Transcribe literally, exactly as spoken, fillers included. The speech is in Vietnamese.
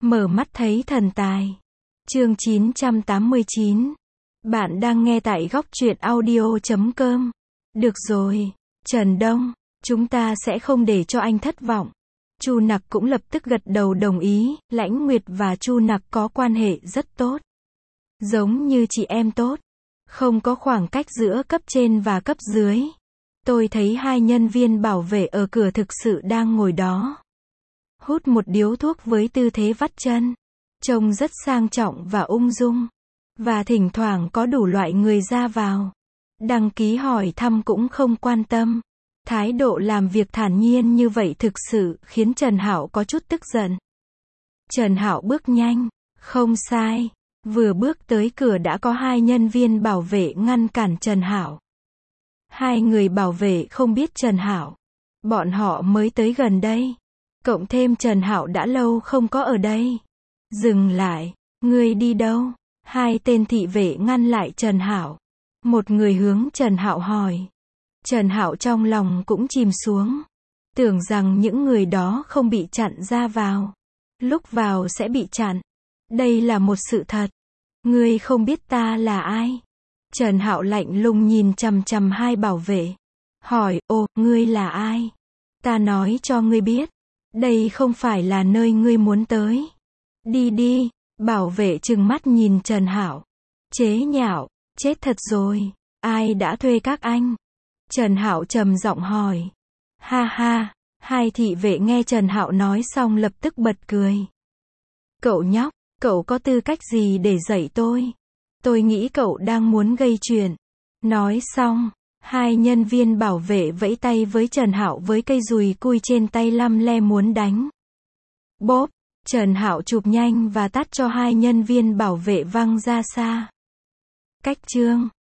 Mở mắt thấy thần tài. Chương chín trăm tám mươi chín. Bạn đang nghe tại góc truyện audio chấm com. Được rồi, Trần Đông, chúng ta sẽ không để cho anh thất vọng. Chu Nặc cũng lập tức gật đầu đồng ý, Lãnh Nguyệt và Chu Nặc có quan hệ rất tốt. Giống như chị em tốt. Không có khoảng cách giữa cấp trên và cấp dưới. Tôi thấy hai nhân viên bảo vệ ở cửa thực sự đang ngồi đó. Hút một điếu thuốc với tư thế vắt chân. Trông rất sang trọng và ung dung. Và thỉnh thoảng có đủ loại người ra vào. Đăng ký hỏi thăm cũng không quan tâm. Thái độ làm việc thản nhiên như vậy thực sự khiến Trần Hạo có chút tức giận. Trần Hạo bước nhanh. Không sai. Vừa bước tới cửa đã có hai nhân viên bảo vệ ngăn cản Trần Hạo. Hai người bảo vệ không biết Trần Hạo. Bọn họ mới tới gần đây. Cộng thêm Trần Hạo đã lâu không có ở đây. Dừng lại. Ngươi đi đâu? Hai tên thị vệ ngăn lại Trần Hạo. Một người hướng Trần Hạo hỏi. Trần Hạo trong lòng cũng chìm xuống. Tưởng rằng những người đó không bị chặn ra vào. Lúc vào sẽ bị chặn. Đây là một sự thật. Ngươi không biết ta là ai? Trần Hạo lạnh lùng nhìn chằm chằm hai bảo vệ. Hỏi, ô, ngươi là ai? Ta nói cho ngươi biết. Đây không phải là nơi ngươi muốn tới. Đi đi. Bảo vệ trừng mắt nhìn Trần Hạo. Chế nhạo, chết thật rồi. Ai đã thuê các anh? Trần Hạo trầm giọng hỏi. Ha ha. Hai thị vệ nghe Trần Hạo nói xong lập tức bật cười. Cậu nhóc, cậu có tư cách gì để dạy tôi? Tôi nghĩ cậu đang muốn gây chuyện. Nói xong, hai nhân viên bảo vệ vẫy tay với Trần Hạo với cây dùi cui trên tay lăm le muốn đánh. Bốp, Trần Hạo chụp nhanh và tát cho hai nhân viên bảo vệ văng ra xa. Cách chương